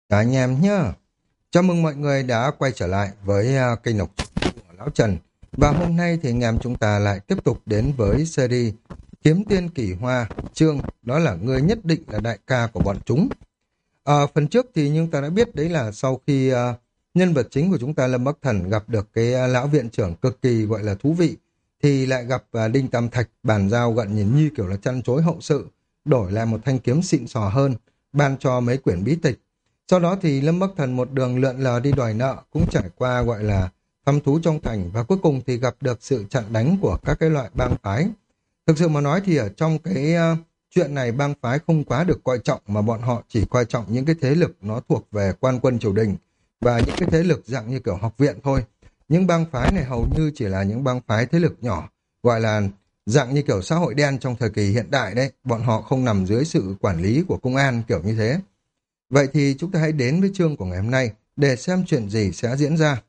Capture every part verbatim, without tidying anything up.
Cả anh em nhá. Chào mừng mọi người đã quay trở lại với à, kênh đọc truyện của Lão Trần. Và hôm nay thì anh em chúng ta lại tiếp tục đến với series Kiếm Tiên Kỳ Hoa, chương đó là ngươi nhất định là đại ca của bọn chúng. Ở phần trước thì chúng ta đã biết đấy là sau khi à, nhân vật chính của chúng ta Lâm Bắc Thần gặp được cái à, lão viện trưởng cực kỳ gọi là thú vị, thì lại gặp à, Đinh Tam Thạch bàn giao gần nhìn như kiểu là chăn chối hậu sự, đổi lại một thanh kiếm xịn sò hơn, ban cho mấy quyển bí tịch. Sau đó thì Lâm Bắc Thần một đường lượn lờ đi đòi nợ, cũng trải qua gọi là thăm thú trong thành, và cuối cùng thì gặp được sự chặn đánh của các cái loại bang phái. Thực sự mà nói thì ở trong cái uh, chuyện này bang phái không quá được coi trọng, mà bọn họ chỉ coi trọng những cái thế lực nó thuộc về quan quân triều đình và những cái thế lực dạng như kiểu học viện thôi. Những bang phái này hầu như chỉ là những bang phái thế lực nhỏ, gọi là dạng như kiểu xã hội đen trong thời kỳ hiện đại đấy, bọn họ không nằm dưới sự quản lý của công an kiểu như thế. Vậy thì chúng ta hãy đến với chương của ngày hôm nay để xem chuyện gì sẽ diễn ra.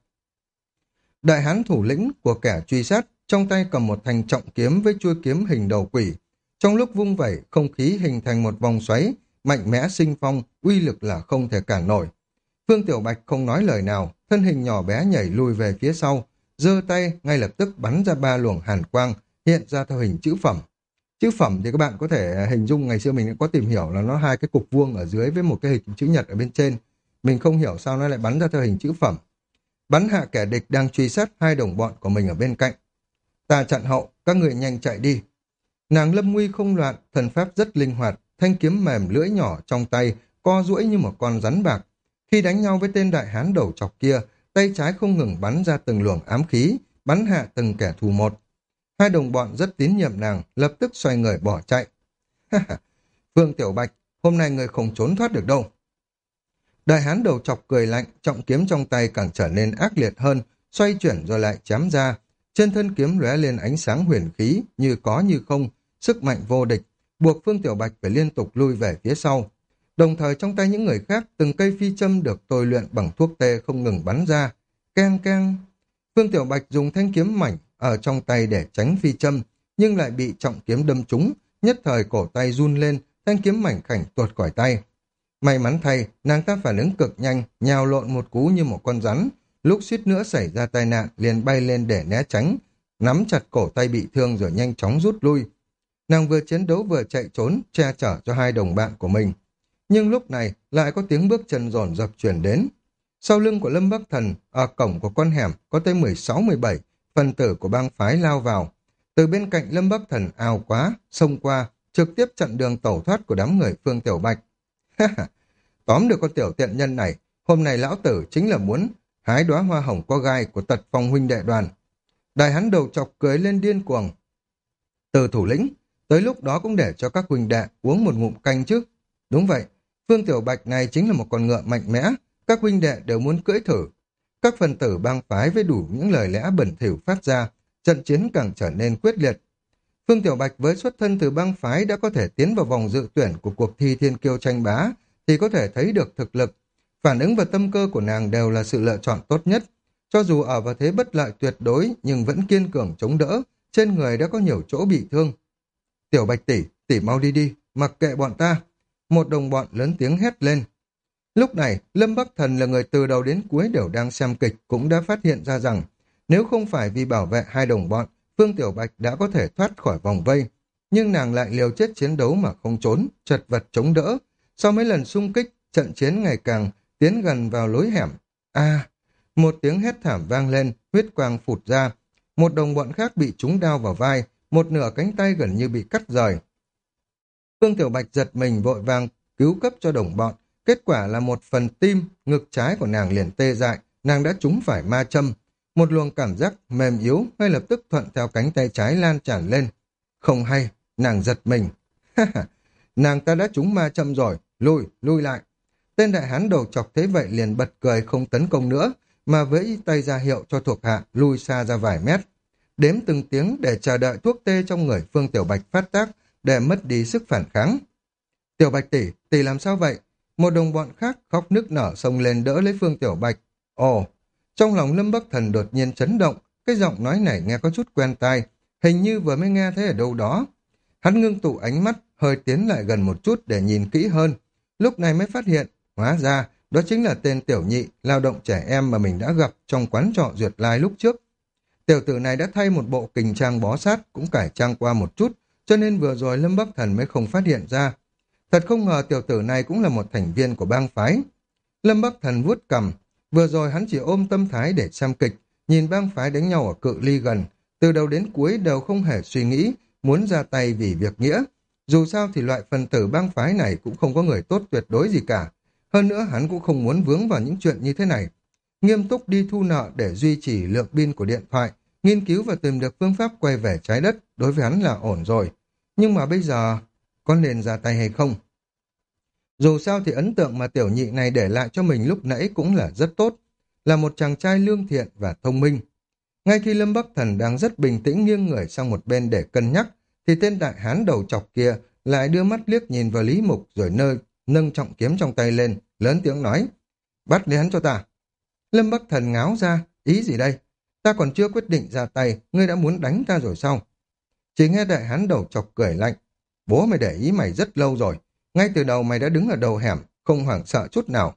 Đại hán thủ lĩnh của kẻ truy sát trong tay cầm một thanh trọng kiếm với chuôi kiếm hình đầu quỷ. Trong lúc vung vẩy, không khí hình thành một vòng xoáy, mạnh mẽ sinh phong, uy lực là không thể cản nổi. Phương Tiểu Bạch không nói lời nào, thân hình nhỏ bé nhảy lùi về phía sau, giơ tay ngay lập tức bắn ra ba luồng hàn quang, hiện ra theo hình chữ phẩm. Chữ phẩm thì các bạn có thể hình dung, ngày xưa mình đã có tìm hiểu là nó hai cái cục vuông ở dưới với một cái hình chữ nhật ở bên trên. Mình không hiểu sao nó lại bắn ra theo hình chữ phẩm. Bắn hạ kẻ địch đang truy sát hai đồng bọn của mình ở bên cạnh. Ta chặn hậu, các người nhanh chạy đi. Nàng lâm nguy không loạn, thần pháp rất linh hoạt, thanh kiếm mềm lưỡi nhỏ trong tay, co duỗi như một con rắn bạc. Khi đánh nhau với tên đại hán đầu chọc kia, tay trái không ngừng bắn ra từng luồng ám khí, bắn hạ từng kẻ thù một. Hai đồng bọn rất tín nhiệm nàng, lập tức xoay người bỏ chạy. Phương Tiểu Bạch, hôm nay người không trốn thoát được đâu. Đại hán đầu chọc cười lạnh, trọng kiếm trong tay càng trở nên ác liệt hơn, xoay chuyển rồi lại chém ra. Trên thân kiếm lóe lên ánh sáng huyền khí, như có như không, sức mạnh vô địch, buộc Phương Tiểu Bạch phải liên tục lui về phía sau. Đồng thời trong tay những người khác, từng cây phi châm được tôi luyện bằng thuốc tê không ngừng bắn ra. Keng keng. Phương Tiểu Bạch dùng thanh kiếm mảnh ở trong tay để tránh phi châm, nhưng lại bị trọng kiếm đâm trúng, nhất thời cổ tay run lên, thanh kiếm mảnh khảnh tuột khỏi tay. May mắn thay, nàng ta phản ứng cực nhanh, nhào lộn một cú như một con rắn, lúc suýt nữa xảy ra tai nạn liền bay lên để né tránh, nắm chặt cổ tay bị thương rồi nhanh chóng rút lui. Nàng vừa chiến đấu vừa chạy trốn, che chở cho hai đồng bạn của mình. Nhưng lúc này lại có tiếng bước chân dồn dập truyền đến. Sau lưng của Lâm Bắc Thần, ở cổng của con hẻm có tới mười sáu mười bảy phần tử của bang phái lao vào. Từ bên cạnh Lâm Bắc Thần ào quá, xông qua, trực tiếp chặn đường tẩu thoát của đám người Phương Tiểu Bạch. Tóm được con tiểu tiện nhân này, hôm nay lão tử chính là muốn hái đóa hoa hồng có gai của Tật Phong huynh đệ đoàn. Đại hắn đầu chọc cười lên điên cuồng. Từ thủ lĩnh, tới lúc đó cũng để cho các huynh đệ uống một ngụm canh chứ. Đúng vậy, Phương Tiểu Bạch này chính là một con ngựa mạnh mẽ, các huynh đệ đều muốn cưỡi thử. Các phần tử bang phái với đủ những lời lẽ bẩn thỉu phát ra, trận chiến càng trở nên quyết liệt. Phương Tiểu Bạch với xuất thân từ bang phái đã có thể tiến vào vòng dự tuyển của cuộc thi thiên kiêu tranh bá, thì có thể thấy được thực lực. Phản ứng và tâm cơ của nàng đều là sự lựa chọn tốt nhất. Cho dù ở vào thế bất lợi tuyệt đối, nhưng vẫn kiên cường chống đỡ, trên người đã có nhiều chỗ bị thương. Tiểu Bạch tỷ, tỷ mau đi đi, mặc kệ bọn ta. Một đồng bọn lớn tiếng hét lên. Lúc này, Lâm Bắc Thần là người từ đầu đến cuối đều đang xem kịch, cũng đã phát hiện ra rằng, nếu không phải vì bảo vệ hai đồng bọn, Phương Tiểu Bạch đã có thể thoát khỏi vòng vây. Nhưng nàng lại liều chết chiến đấu mà không trốn, chật vật chống đỡ. Sau mấy lần xung kích, trận chiến ngày càng tiến gần vào lối hẻm. A, một tiếng hét thảm vang lên, huyết quang phụt ra. Một đồng bọn khác bị trúng đao vào vai, một nửa cánh tay gần như bị cắt rời. Phương Tiểu Bạch giật mình vội vàng cứu cấp cho đồng bọn. Kết quả là một phần tim, ngực trái của nàng liền tê dại, nàng đã trúng phải ma châm. Một luồng cảm giác mềm yếu ngay lập tức thuận theo cánh tay trái lan tràn lên. Không hay, nàng giật mình. Nàng ta đã trúng ma châm rồi, lui, lui lại. Tên đại hán đầu chọc thấy vậy liền bật cười không tấn công nữa, mà vẫy tay ra hiệu cho thuộc hạ lui xa ra vài mét. Đếm từng tiếng để chờ đợi thuốc tê trong người Phương Tiểu Bạch phát tác để mất đi sức phản kháng. Tiểu Bạch tỷ, tỷ làm sao vậy? Một đồng bọn khác khóc nức nở xông lên đỡ lấy Phương Tiểu Bạch. Ồ, trong lòng Lâm Bắc Thần đột nhiên chấn động, cái giọng nói này nghe có chút quen tai, hình như vừa mới nghe thấy ở đâu đó. Hắn ngưng tụ ánh mắt, hơi tiến lại gần một chút để nhìn kỹ hơn. Lúc này mới phát hiện, hóa ra đó chính là tên tiểu nhị, lao động trẻ em mà mình đã gặp trong quán trọ Duyệt Lai lúc trước. Tiểu tử này đã thay một bộ kình trang bó sát, cũng cải trang qua một chút, cho nên vừa rồi Lâm Bắc Thần mới không phát hiện ra. Thật không ngờ tiểu tử này cũng là một thành viên của bang phái. Lâm Bắc Thần vuốt cằm, vừa rồi hắn chỉ ôm tâm thái để xem kịch, nhìn bang phái đánh nhau ở cự ly gần, từ đầu đến cuối đều không hề suy nghĩ muốn ra tay vì việc nghĩa. Dù sao thì loại phần tử bang phái này cũng không có người tốt tuyệt đối gì cả. Hơn nữa hắn cũng không muốn vướng vào những chuyện như thế này. Nghiêm túc đi thu nợ để duy trì lượng pin của điện thoại, nghiên cứu và tìm được phương pháp quay về trái đất, đối với hắn là ổn rồi. Nhưng mà bây giờ, có nên ra tay hay không? Dù sao thì ấn tượng mà tiểu nhị này để lại cho mình lúc nãy cũng là rất tốt, là một chàng trai lương thiện và thông minh. Ngay khi Lâm Bắc Thần đang rất bình tĩnh nghiêng người sang một bên để cân nhắc, thì tên đại hán đầu chọc kia lại đưa mắt liếc nhìn vào Lý Mục rồi nơi nâng trọng kiếm trong tay lên, lớn tiếng nói, bắt lấy hắn cho ta. Lâm Bắc Thần ngáo ra, ý gì đây? Ta còn chưa quyết định ra tay, ngươi đã muốn đánh ta rồi sao? Chỉ nghe đại hán đầu chọc cười lạnh, bố mày để ý mày rất lâu rồi, ngay từ đầu mày đã đứng ở đầu hẻm, không hoảng sợ chút nào.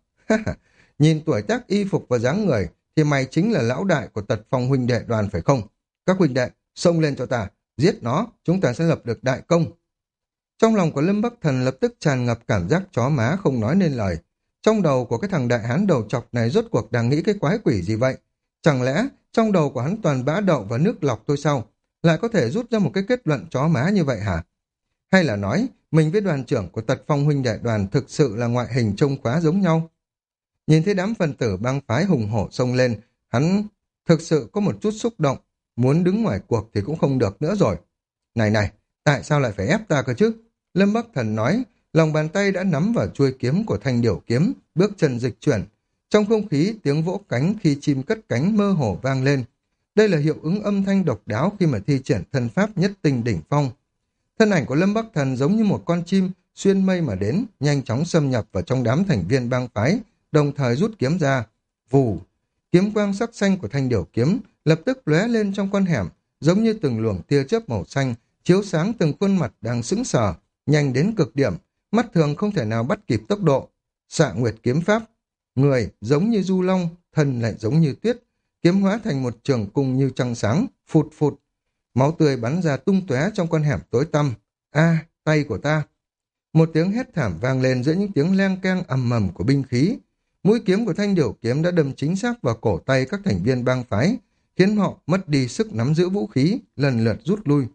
Nhìn tuổi tác y phục và dáng người, thì mày chính là lão đại của Tật Phong huynh đệ đoàn phải không? Các huynh đệ, xông lên cho ta, giết nó, chúng ta sẽ lập được đại công. Trong lòng của Lâm Bắc Thần lập tức tràn ngập cảm giác chó má không nói nên lời. Trong đầu của cái thằng đại hán đầu chọc này rốt cuộc đang nghĩ cái quái quỷ gì vậy? Chẳng lẽ trong đầu của hắn toàn bã đậu và nước lọc thôi sao? Lại có thể rút ra một cái kết luận chó má như vậy hả? Hay là nói mình với đoàn trưởng của Tật Phong huynh đệ đoàn thực sự là ngoại hình trông quá giống nhau? Nhìn thấy đám phần tử bang phái hùng hổ xông lên, hắn thực sự có một chút xúc động, muốn đứng ngoài cuộc thì cũng không được nữa rồi. Này này, tại sao lại phải ép ta cơ chứ? Lâm Bắc Thần nói, lòng bàn tay đã nắm vào chuôi kiếm của thanh điểu kiếm, bước chân dịch chuyển. Trong không khí, tiếng vỗ cánh khi chim cất cánh mơ hồ vang lên. Đây là hiệu ứng âm thanh độc đáo khi mà thi triển thân pháp nhất tinh đỉnh phong. Thân ảnh của Lâm Bắc Thần giống như một con chim xuyên mây mà đến, nhanh chóng xâm nhập vào trong đám thành viên bang phái, đồng thời rút kiếm ra. Vù! Kiếm quang sắc xanh của thanh điểu kiếm lập tức lóe lên trong con hẻm, giống như từng luồng tia chớp màu xanh, chiếu sáng từng khuôn mặt đang sững sờ, nhanh đến cực điểm, mắt thường không thể nào bắt kịp tốc độ. Xạ nguyệt kiếm pháp, người giống như du long, thân lại giống như tuyết, kiếm hóa thành một trường cung như trăng sáng, phụt phụt. Máu tươi bắn ra tung tóe trong con hẻm tối tăm. A, tay của ta! Một tiếng hét thảm vang lên giữa những tiếng leng keng ầm ầm của binh khí. Mũi kiếm của thanh điểu kiếm đã đâm chính xác vào cổ tay các thành viên bang phái, khiến họ mất đi sức nắm giữ vũ khí, lần lượt rút lui.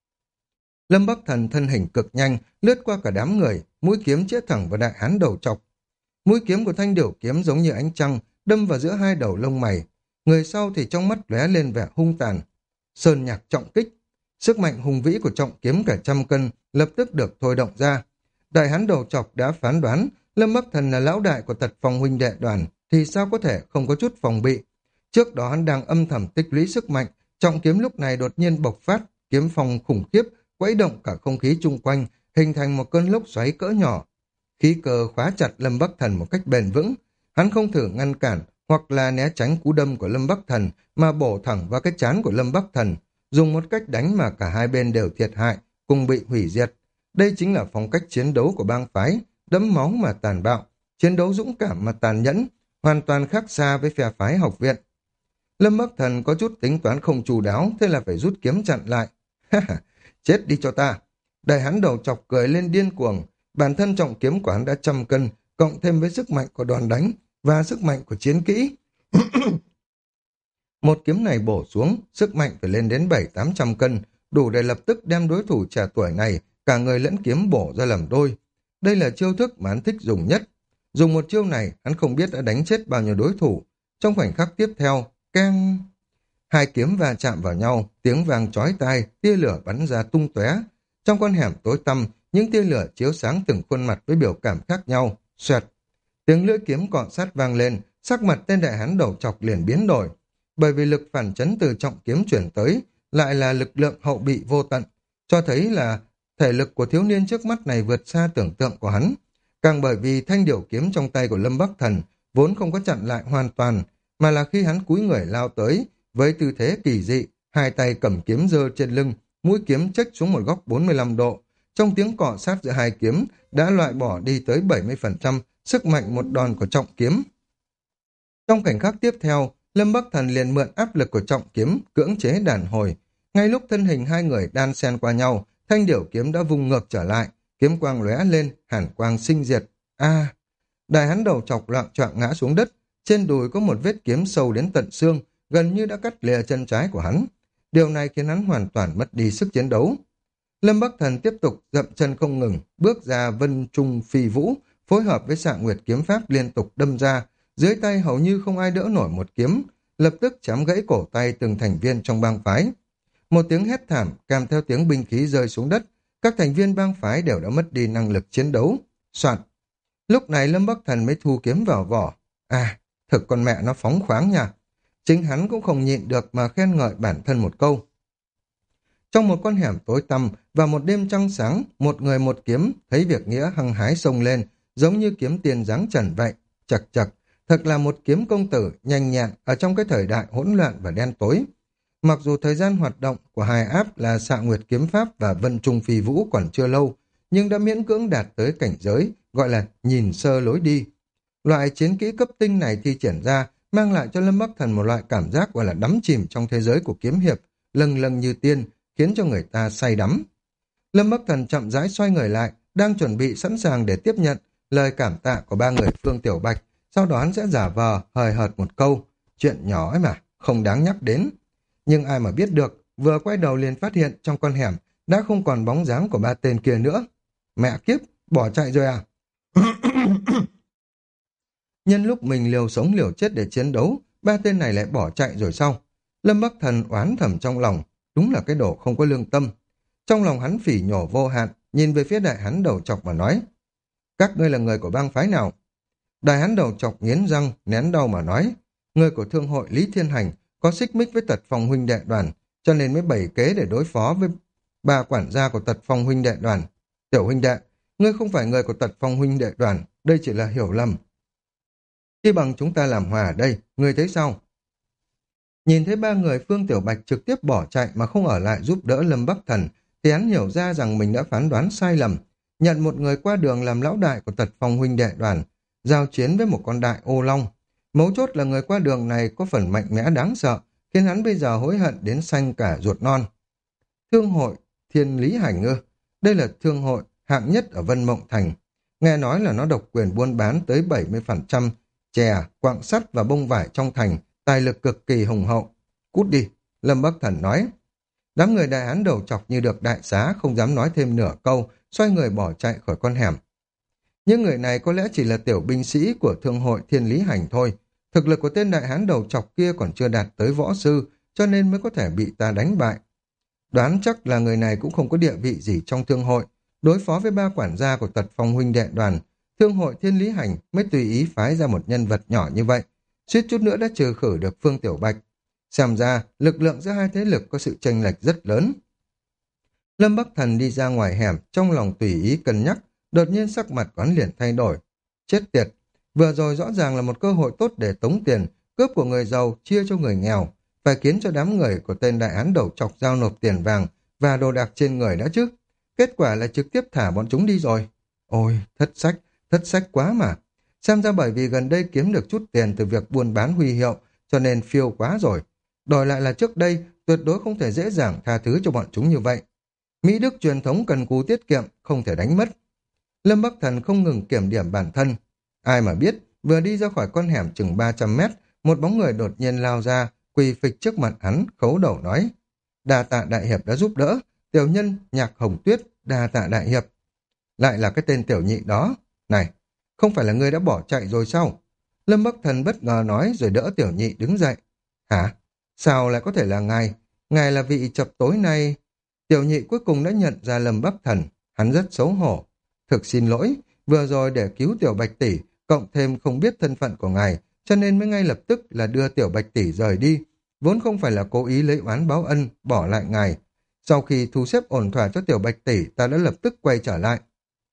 Lâm Bắc Thần thân hình cực nhanh, lướt qua cả đám người, mũi kiếm chĩa thẳng vào đại hán đầu chọc. Mũi kiếm của thanh điểu kiếm giống như ánh trăng, đâm vào giữa hai đầu lông mày. Người sau thì trong mắt lóe lên vẻ hung tàn. Sơn nhạc trọng kích, sức mạnh hùng vĩ của trọng kiếm cả trăm cân lập tức được thôi động ra. Đại hán đầu chọc đã phán đoán Lâm Bắc Thần là lão đại của Tật Phong huynh đệ đoàn, thì sao có thể không có chút phòng bị. Trước đó hắn đang âm thầm tích lũy sức mạnh, trọng kiếm lúc này đột nhiên bộc phát, kiếm phong khủng khiếp, quấy động cả không khí chung quanh, hình thành một cơn lốc xoáy cỡ nhỏ. Khí cơ khóa chặt Lâm Bắc Thần một cách bền vững, hắn không thử ngăn cản hoặc là né tránh cú đâm của Lâm Bắc Thần mà bổ thẳng vào cái trán của Lâm Bắc Thần, dùng một cách đánh mà cả hai bên đều thiệt hại, cùng bị hủy diệt. Đây chính là phong cách chiến đấu của bang phái, đẫm máu mà tàn bạo, chiến đấu dũng cảm mà tàn nhẫn, hoàn toàn khác xa với phe phái học viện. Lâm Bắc Thần có chút tính toán không chu đáo, thế là phải rút kiếm chặn lại. Chết đi cho ta! Đại hắn đầu chọc cười lên điên cuồng, bản thân trọng kiếm của hắn đã trăm cân, cộng thêm với sức mạnh của đòn đánh và sức mạnh của chiến kỹ. Một kiếm này bổ xuống, sức mạnh phải lên đến bảy tám trăm cân, đủ để lập tức đem đối thủ trẻ tuổi này, cả người lẫn kiếm bổ ra làm đôi. Đây là chiêu thức mà hắn thích dùng nhất. Dùng một chiêu này, hắn không biết đã đánh chết bao nhiêu đối thủ. Trong khoảnh khắc tiếp theo, keng... Hai kiếm va chạm vào nhau, tiếng vang chói tai, tia lửa bắn ra tung tóe. Trong con hẻm tối tăm, những tia lửa chiếu sáng từng khuôn mặt với biểu cảm khác nhau. Xoẹt! Tiếng lưỡi kiếm cọ sát vang lên, sắc mặt tên đại hán đầu chọc liền biến đổi. Bởi vì lực phản chấn từ trọng kiếm chuyển tới, lại là lực lượng hậu bị vô tận, cho thấy là thể lực của thiếu niên trước mắt này vượt xa tưởng tượng của hắn. Càng bởi vì thanh điểu kiếm trong tay của Lâm Bắc Thần vốn không có chặn lại hoàn toàn, mà là khi hắn cúi người lao tới, với tư thế kỳ dị, hai tay cầm kiếm giơ trên lưng, mũi kiếm chếch xuống một góc bốn mươi lăm độ. Trong tiếng cọ sát giữa hai kiếm đã loại bỏ đi tới bảy mươi phần trăm sức mạnh một đòn của trọng kiếm. Trong khoảnh khắc tiếp theo, Lâm Bắc Thần liền mượn áp lực của trọng kiếm, cưỡng chế đàn hồi. Ngay lúc thân hình hai người đan xen qua nhau, thanh điểu kiếm đã vung ngược trở lại, kiếm quang lóe lên, hàn quang sinh diệt. A! Đại hán đầu chọc loạng choạng ngã xuống đất, trên đùi có một vết kiếm sâu đến tận xương, gần như đã cắt lìa chân trái của hắn. Điều này khiến hắn hoàn toàn mất đi sức chiến đấu. Lâm Bắc Thần tiếp tục dậm chân không ngừng, bước ra vân trung phi vũ, phối hợp với Xạ Nguyệt kiếm pháp liên tục đâm ra, dưới tay hầu như không ai đỡ nổi một kiếm, lập tức chém gãy cổ tay từng thành viên trong bang phái. Một tiếng hét thảm kèm theo tiếng binh khí rơi xuống đất, các thành viên bang phái đều đã mất đi năng lực chiến đấu. Soạt. Lúc này Lâm Bắc Thần mới thu kiếm vào vỏ. À, thực con mẹ nó phóng khoáng nha. Chính hắn cũng không nhịn được mà khen ngợi bản thân một câu. Trong một con hẻm tối tăm và một đêm trăng sáng, một người một kiếm thấy việc nghĩa hăng hái xông lên, giống như kiếm tiền giáng trần vậy. Chật chật, thật là một kiếm công tử nhanh nhẹn ở trong cái thời đại hỗn loạn và đen tối. Mặc dù thời gian hoạt động của hai áp là Xạ Nguyệt kiếm pháp và Vân Trung Phi Vũ còn chưa lâu, nhưng đã miễn cưỡng đạt tới cảnh giới gọi là nhìn sơ lối đi. Loại chiến kỹ cấp tinh này thi triển ra mang lại cho Lâm Bắc Thần một loại cảm giác gọi là đắm chìm trong thế giới của kiếm hiệp, lâng lâng như tiên, khiến cho người ta say đắm. Lâm Bắc Thần chậm rãi xoay người lại, đang chuẩn bị sẵn sàng để tiếp nhận lời cảm tạ của ba người Phương Tiểu Bạch, sau đó hắn sẽ giả vờ hời hợt một câu, chuyện nhỏ ấy mà, không đáng nhắc đến. Nhưng ai mà biết được, vừa quay đầu liền phát hiện trong con hẻm đã không còn bóng dáng của ba tên kia nữa. Mẹ kiếp, bỏ chạy rồi à? Nhân lúc mình liều sống liều chết để chiến đấu, ba tên này lại bỏ chạy rồi sao? Lâm Bắc Thần oán thầm trong lòng, đúng là cái đồ không có lương tâm. Trong lòng hắn phỉ nhổ vô hạn, nhìn về phía đại hắn đầu chọc mà nói, các ngươi là người của bang phái nào? Đại hắn đầu chọc nghiến răng, nén đau mà nói, người của thương hội Lý Thiên Hành có xích mích với Tật Phong huynh đệ đoàn, cho nên mới bày kế để đối phó với bà quản gia của Tật Phong huynh đệ đoàn. Tiểu huynh đệ, ngươi không phải người của Tật Phong huynh đệ đoàn, đây chỉ là hiểu lầm. Khi bằng chúng ta làm hòa ở đây, ngươi thấy sao? Nhìn thấy ba người Phương Tiểu Bạch trực tiếp bỏ chạy mà không ở lại giúp đỡ Lâm Bắc Thần, thì hắn hiểu ra rằng mình đã phán đoán sai lầm, nhận một người qua đường làm lão đại của Tật Phong huynh đệ đoàn, giao chiến với một con đại ô long. Mấu chốt là người qua đường này có phần mạnh mẽ đáng sợ, khiến hắn bây giờ hối hận đến xanh cả ruột non. Thương hội Thiên Lý Hành ư? Đây là thương hội hạng nhất ở Vân Mộng Thành. Nghe nói là nó độc quyền buôn bán tới bảy mươi phần trăm chè, quặng sắt và bông vải trong thành, tài lực cực kỳ hùng hậu. Cút đi, Lâm Bắc Thần nói. Đám người đại hán đầu chọc như được đại xá, không dám nói thêm nửa câu, xoay người bỏ chạy khỏi con hẻm. Những người này có lẽ chỉ là tiểu binh sĩ của thương hội Thiên Lý Hành thôi. Thực lực của tên đại hán đầu chọc kia còn chưa đạt tới võ sư, cho nên mới có thể bị ta đánh bại. Đoán chắc là người này cũng không có địa vị gì trong thương hội. Đối phó với ba quản gia của Tật Phong huynh đệ đoàn, thương hội Thiên Lý Hành mới tùy ý phái ra một nhân vật nhỏ như vậy. Suýt chút nữa đã trừ khử được Phương Tiểu Bạch. Xem ra, lực lượng giữa hai thế lực có sự chênh lệch rất lớn. Lâm Bắc Thần đi ra ngoài hẻm, trong lòng tùy ý cân nhắc, đột nhiên sắc mặt quán liền thay đổi. Chết tiệt, vừa rồi rõ ràng là một cơ hội tốt để tống tiền, cướp của người giàu chia cho người nghèo, phải khiến cho đám người của tên đại án đầu chọc giao nộp tiền vàng và đồ đạc trên người đã chứ. Kết quả là trực tiếp thả bọn chúng đi rồi. Ôi, thất sách, thất sách quá mà. Xem ra bởi vì gần đây kiếm được chút tiền từ việc buôn bán huy hiệu, cho nên phiêu quá rồi. Đổi lại là trước đây, tuyệt đối không thể dễ dàng tha thứ cho bọn chúng như vậy. Mỹ Đức truyền thống cần cù tiết kiệm, không thể đánh mất. Lâm Bắc Thần không ngừng kiểm điểm bản thân. Ai mà biết, vừa đi ra khỏi con hẻm chừng ba trăm mét, một bóng người đột nhiên lao ra, quỳ phịch trước mặt hắn, khấu đầu nói. Đa tạ đại hiệp đã giúp đỡ, tiểu nhân Nhạc Hồng Tuyết, đa tạ đại hiệp. Lại là cái tên tiểu nhị đó. Này, không phải là ngươi đã bỏ chạy rồi sao? Lâm Bắc Thần bất ngờ nói rồi đỡ tiểu nhị đứng dậy. Hả? Sao lại có thể là ngài? Ngài là vị chập tối nay... Tiểu nhị cuối cùng đã nhận ra Lâm Bắc Thần, hắn rất xấu hổ. Thực xin lỗi, vừa rồi để cứu tiểu Bạch tỷ, cộng thêm không biết thân phận của ngài, cho nên mới ngay lập tức là đưa tiểu Bạch tỷ rời đi, vốn không phải là cố ý lấy oán báo ân, bỏ lại ngài. Sau khi thu xếp ổn thỏa cho tiểu Bạch tỷ, ta đã lập tức quay trở lại.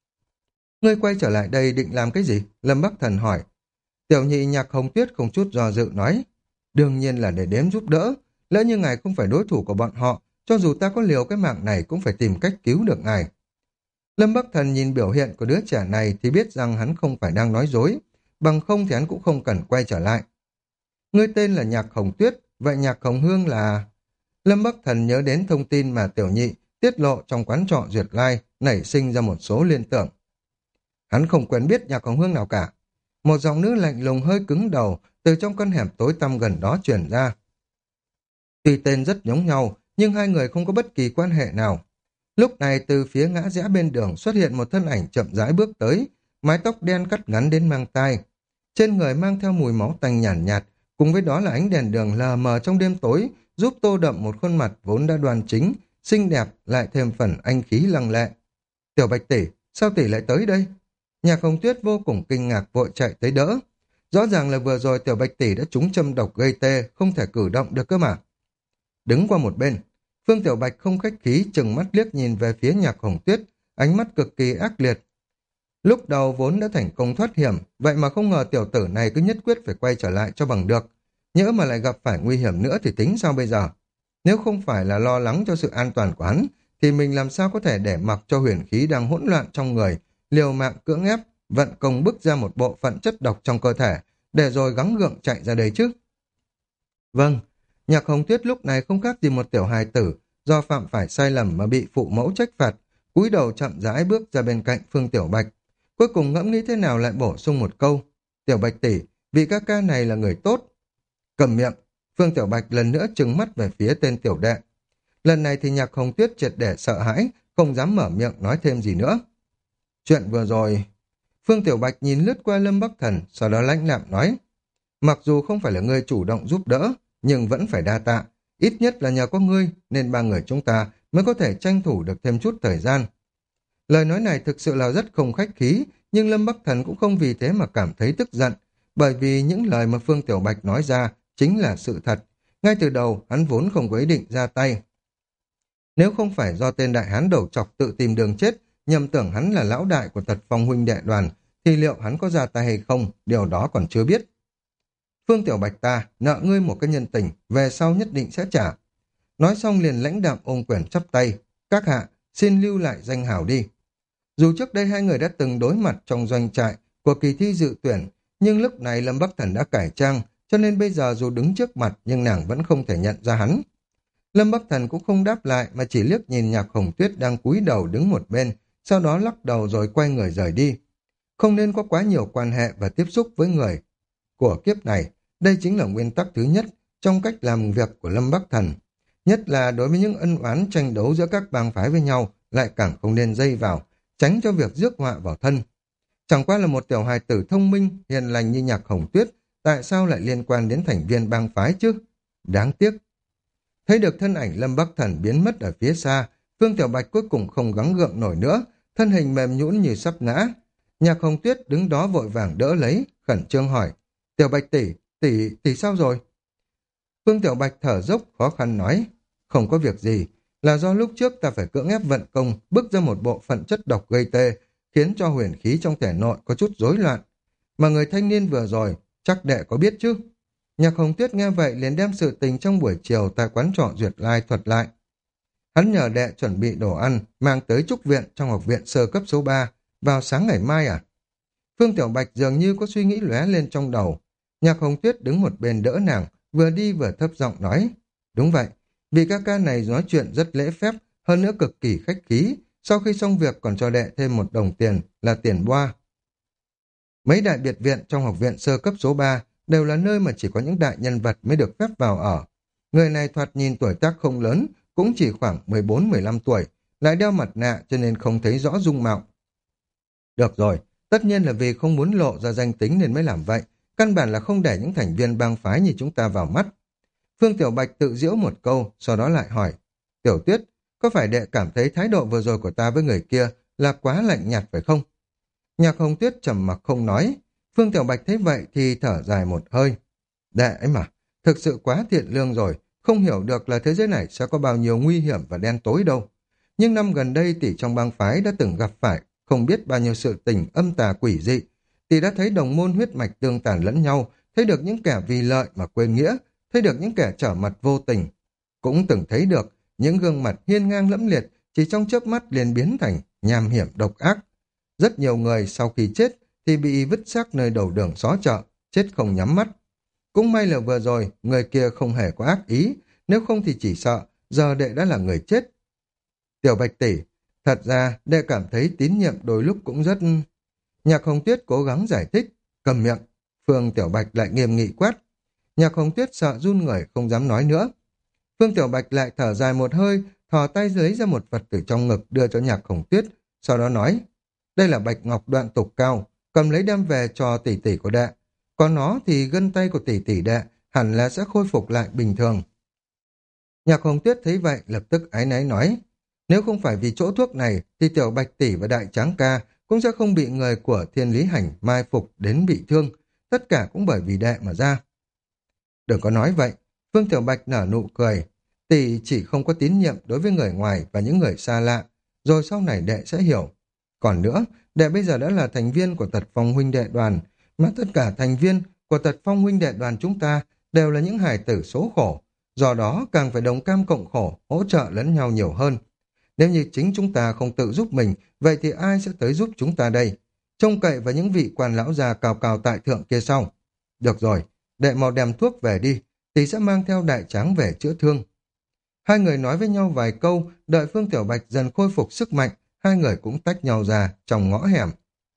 Ngươi quay trở lại đây định làm cái gì? Lâm Bắc Thần hỏi. Tiểu nhị Nhạc Hồng Tuyết không chút do dự nói. Đương nhiên là để đếm giúp đỡ, lỡ như ngài không phải đối thủ của bọn họ, cho dù ta có liều cái mạng này cũng phải tìm cách cứu được ngài. Lâm Bắc Thần nhìn biểu hiện của đứa trẻ này thì biết rằng hắn không phải đang nói dối, bằng không thì hắn cũng không cần quay trở lại. Ngươi tên là Nhạc Hồng Tuyết, vậy Nhạc Hồng Hương là... Lâm Bắc Thần nhớ đến thông tin mà Tiểu Nhị tiết lộ trong quán trọ Duyệt Lai, nảy sinh ra một số liên tưởng. Hắn không quen biết Nhạc Hồng Hương nào cả. Một giọng nữ lạnh lùng hơi cứng đầu từ trong căn hẻm tối tăm gần đó truyền ra. Tuy tên rất giống nhau, nhưng hai người không có bất kỳ quan hệ nào. Lúc này từ phía ngã rẽ bên đường xuất hiện một thân ảnh chậm rãi bước tới, mái tóc đen cắt ngắn đến mang tai. Trên người mang theo mùi máu tanh nhàn nhạt, nhạt, cùng với đó là ánh đèn đường lờ mờ trong đêm tối, giúp tô đậm một khuôn mặt vốn đã đoan chính, xinh đẹp lại thêm phần anh khí lăng lệ. Tiểu Bạch tỷ, sao tỷ lại tới đây? Nhạc Hồng Tuyết vô cùng kinh ngạc vội chạy tới đỡ. Rõ ràng là vừa rồi Tiểu Bạch tỷ đã trúng châm độc gây tê, không thể cử động được cơ mà. Đứng qua một bên, Phương Tiểu Bạch không khách khí chừng mắt liếc nhìn về phía Nhạc Hồng Tuyết, ánh mắt cực kỳ ác liệt. Lúc đầu vốn đã thành công thoát hiểm, vậy mà không ngờ tiểu tử này cứ nhất quyết phải quay trở lại cho bằng được. Nhỡ mà lại gặp phải nguy hiểm nữa thì tính sao bây giờ? Nếu không phải là lo lắng cho sự an toàn của hắn, thì mình làm sao có thể để mặc cho huyền khí đang hỗn loạn trong người, liều mạng cưỡng ép, vận công bức ra một bộ phận chất độc trong cơ thể, để rồi gắng gượng chạy ra đây chứ? Vâng, Nhạc Hồng Tuyết lúc này không khác gì một tiểu hài tử, do phạm phải sai lầm mà bị phụ mẫu trách phạt, cúi đầu chậm rãi bước ra bên cạnh Phương Tiểu Bạch. Cuối cùng ngẫm nghĩ thế nào lại bổ sung một câu. Tiểu Bạch tỷ, vị ca ca này là người tốt. Cầm miệng, Phương Tiểu Bạch lần nữa trừng mắt về phía tên tiểu đệ. Lần này thì Nhạc Hồng Tuyết triệt để sợ hãi, không dám mở miệng nói thêm gì nữa. Chuyện vừa rồi... Phương Tiểu Bạch nhìn lướt qua Lâm Bắc Thần, sau đó lãnh đạm nói. Mặc dù không phải là ngươi chủ động giúp đỡ, nhưng vẫn phải đa tạ. Ít nhất là nhờ có ngươi, nên ba người chúng ta mới có thể tranh thủ được thêm chút thời gian. Lời nói này thực sự là rất không khách khí, nhưng Lâm Bắc Thần cũng không vì thế mà cảm thấy tức giận, bởi vì những lời mà Phương Tiểu Bạch nói ra chính là sự thật. Ngay từ đầu, hắn vốn không có ý định ra tay. Nếu không phải do tên đại hán đầu chọc tự tìm đường chết, nhầm tưởng hắn là lão đại của Tật Phong huynh đệ đoàn, thì liệu hắn có ra tay hay không, điều đó còn chưa biết. Phương Tiểu Bạch ta, nợ ngươi một cái nhân tình, về sau nhất định sẽ trả. Nói xong liền lãnh đạm ôm quyền chắp tay. Các hạ, xin lưu lại danh hào đi. Dù trước đây hai người đã từng đối mặt trong doanh trại của kỳ thi dự tuyển, nhưng lúc này Lâm Bắc Thần đã cải trang, cho nên bây giờ dù đứng trước mặt nhưng nàng vẫn không thể nhận ra hắn. Lâm Bắc Thần cũng không đáp lại mà chỉ liếc nhìn Nhạc Hồng Tuyết đang cúi đầu đứng một bên, sau đó lắc đầu rồi quay người rời đi. Không nên có quá nhiều quan hệ và tiếp xúc với người của kiếp này. Đây chính là nguyên tắc thứ nhất trong cách làm việc của Lâm Bắc Thần. Nhất là đối với những ân oán tranh đấu giữa các bang phái với nhau, lại càng không nên dây vào, tránh cho việc rước họa vào thân. Chẳng qua là một tiểu hài tử thông minh, hiền lành như Nhạc Hồng Tuyết, tại sao lại liên quan đến thành viên bang phái chứ? Đáng tiếc. Thấy được thân ảnh Lâm Bắc Thần biến mất ở phía xa, Phương Tiểu Bạch cuối cùng không gắng gượng nổi nữa, thân hình mềm nhũn như sắp ngã. Nhạc Hồng Tuyết đứng đó vội vàng đỡ lấy, khẩn trương hỏi, Tiểu Bạch tỷ, tỷ, tỷ sao rồi? Phương Tiểu Bạch thở dốc khó khăn nói, không có việc gì, là do lúc trước ta phải cưỡng ép vận công bức ra một bộ phận chất độc gây tê, khiến cho huyền khí trong thể nội có chút rối loạn. Mà người thanh niên vừa rồi, chắc đệ có biết chứ? Nhạc Hồng Tuyết nghe vậy liền đem sự tình trong buổi chiều tại quán trọ Duyệt Lai thuật lại. Hắn nhờ đệ chuẩn bị đồ ăn, mang tới trúc viện trong học viện sơ cấp số ba, vào sáng ngày mai à? Phương Tiểu Bạch dường như có suy nghĩ lóe lên trong đầu. Nhạc Hồng Tuyết đứng một bên đỡ nàng, vừa đi vừa thấp giọng nói. Đúng vậy, vì ca ca này nói chuyện rất lễ phép, hơn nữa cực kỳ khách khí, sau khi xong việc còn cho đệ thêm một đồng tiền là tiền boa. Mấy đại biệt viện trong học viện sơ cấp số ba đều là nơi mà chỉ có những đại nhân vật mới được phép vào ở. Người này thoạt nhìn tuổi tác không lớn, cũng chỉ khoảng mười bốn mười lăm tuổi, lại đeo mặt nạ cho nên không thấy rõ dung mạo. Được rồi, tất nhiên là vì không muốn lộ ra danh tính nên mới làm vậy, căn bản là không để những thành viên bang phái như chúng ta vào mắt. Phương Tiểu Bạch tự giễu một câu, sau đó lại hỏi, Tiểu Tuyết, có phải đệ cảm thấy thái độ vừa rồi của ta với người kia là quá lạnh nhạt phải không? Nhạc Hồng Tuyết trầm mặc không nói. Phương Tiểu Bạch thấy vậy thì thở dài một hơi. Đệ ấy mà, thực sự quá thiện lương rồi, không hiểu được là thế giới này sẽ có bao nhiêu nguy hiểm và đen tối đâu. Nhưng năm gần đây tỷ trong bang phái đã từng gặp phải không biết bao nhiêu sự tình âm tà quỷ dị. Tỷ đã thấy đồng môn huyết mạch tương tàn lẫn nhau, thấy được những kẻ vì lợi mà quên nghĩa, thấy được những kẻ trở mặt vô tình. Cũng từng thấy được những gương mặt hiên ngang lẫm liệt chỉ trong chớp mắt liền biến thành nham hiểm độc ác. Rất nhiều người sau khi chết thì bị vứt xác nơi đầu đường xó chợ, chết không nhắm mắt. Cũng may là vừa rồi, người kia không hề có ác ý, nếu không thì chỉ sợ, giờ đệ đã là người chết. Tiểu Bạch tỷ, thật ra đệ cảm thấy tín nhiệm đôi lúc cũng rất... Nhạc Hồng Tuyết cố gắng giải thích, cầm miệng. Phương Tiểu Bạch lại nghiêm nghị quát. Nhạc Hồng Tuyết sợ run người không dám nói nữa. Phương Tiểu Bạch lại thở dài một hơi, thò tay lấy ra một vật từ trong ngực đưa cho Nhạc Hồng Tuyết, sau đó nói, đây là bạch ngọc đoạn tục cao, cầm lấy đem về cho tỷ tỷ của đệ. Còn nó thì gân tay của tỷ tỷ đệ hẳn là sẽ khôi phục lại bình thường. Nhạc Hồng Tuyết thấy vậy lập tức áy náy nói, nếu không phải vì chỗ thuốc này thì Tiểu Bạch tỷ và Đại Tráng ca cũng sẽ không bị người của Thiên Lý Hành mai phục đến bị thương, tất cả cũng bởi vì đệ mà ra. Đừng có nói vậy, Phương Tiểu Bạch nở nụ cười, tỷ chỉ không có tín nhiệm đối với người ngoài và những người xa lạ, rồi sau này đệ sẽ hiểu. Còn nữa, đệ bây giờ đã là thành viên của Tật Phong huynh đệ đoàn, mà tất cả thành viên của Tật Phong huynh đệ đoàn chúng ta đều là những hài tử số khổ, do đó càng phải đồng cam cộng khổ, hỗ trợ lẫn nhau nhiều hơn. Nếu như chính chúng ta không tự giúp mình, vậy thì ai sẽ tới giúp chúng ta đây? Trông cậy vào những vị quan lão già cao cao tại thượng kia sau. Được rồi, đệ mau đem thuốc về đi, tỷ sẽ mang theo Đại Tráng về chữa thương. Hai người nói với nhau vài câu, đợi Phương Tiểu Bạch dần khôi phục sức mạnh, hai người cũng tách nhau ra trong ngõ hẻm.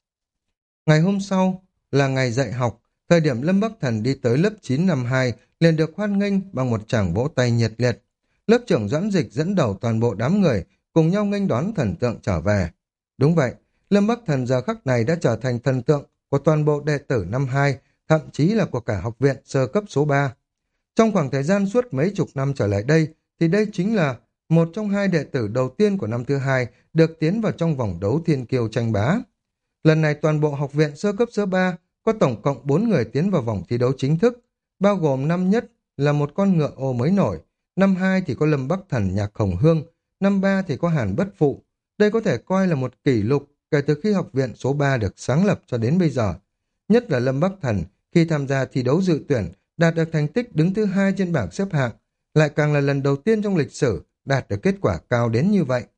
Ngày hôm sau là ngày dạy học, thời điểm Lâm Bắc Thần đi tới lớp chín năm hai liền được hoan nghênh bằng một tràng vỗ tay nhiệt liệt. Lớp trưởng Doãn Dịch dẫn đầu toàn bộ đám người cùng nhau nghênh đón thần tượng trở về. Đúng vậy, Lâm Bắc Thần giờ khắc này đã trở thành thần tượng của toàn bộ đệ tử năm hai, thậm chí là của cả học viện sơ cấp số ba. Trong khoảng thời gian suốt mấy chục năm trở lại đây, thì đây chính là một trong hai đệ tử đầu tiên của năm thứ hai được tiến vào trong vòng đấu thiên kiêu tranh bá. Lần này toàn bộ học viện sơ cấp số ba có tổng cộng bốn người tiến vào vòng thi đấu chính thức, bao gồm năm nhất là một con ngựa ô mới nổi, năm hai thì có Lâm Bắc Thần Nhạc Hồng Hương, năm ba thì có Hàn Bất Phụ. Đây có thể coi là một kỷ lục kể từ khi học viện số ba được sáng lập cho đến bây giờ. Nhất là Lâm Bắc Thần khi tham gia thi đấu dự tuyển đạt được thành tích đứng thứ hai trên bảng xếp hạng, lại càng là lần đầu tiên trong lịch sử đạt được kết quả cao đến như vậy.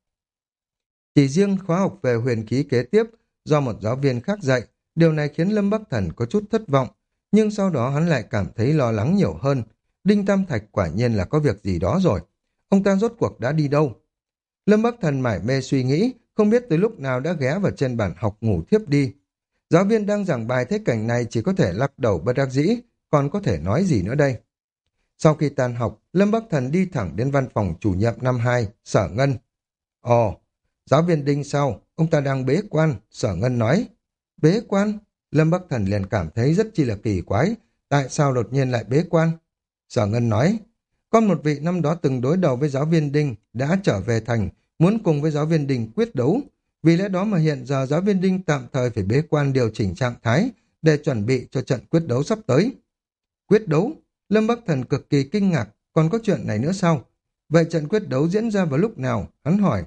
Chỉ riêng khóa học về huyền khí kế tiếp do một giáo viên khác dạy, điều này khiến Lâm Bắc Thần có chút thất vọng, nhưng sau đó hắn lại cảm thấy lo lắng nhiều hơn. Đinh Tam Thạch quả nhiên là có việc gì đó rồi. Ông ta rốt cuộc đã đi đâu? Lâm Bắc Thần mải mê suy nghĩ, không biết từ lúc nào đã ghé vào trên bàn học ngủ thiếp đi. Giáo viên đang giảng bài thấy cảnh này chỉ có thể lắc đầu bất đắc dĩ, còn có thể nói gì nữa đây? Sau khi tan học, Lâm Bắc Thần đi thẳng đến văn phòng chủ nhiệm năm hai, Sở Ngân. Ồ, giáo viên Đinh sao? Ông ta đang bế quan, Sở Ngân nói. Bế quan? Lâm Bắc Thần liền cảm thấy rất chi là kỳ quái. Tại sao đột nhiên lại bế quan? Sở Ngân nói, con một vị năm đó từng đối đầu với giáo viên Đinh đã trở về thành, muốn cùng với giáo viên Đinh quyết đấu. Vì lẽ đó mà hiện giờ giáo viên Đinh tạm thời phải bế quan điều chỉnh trạng thái để chuẩn bị cho trận quyết đấu sắp tới. Quyết đấu? Lâm Bắc Thần cực kỳ kinh ngạc, còn có chuyện này nữa sao? Vậy trận quyết đấu diễn ra vào lúc nào? Hắn hỏi.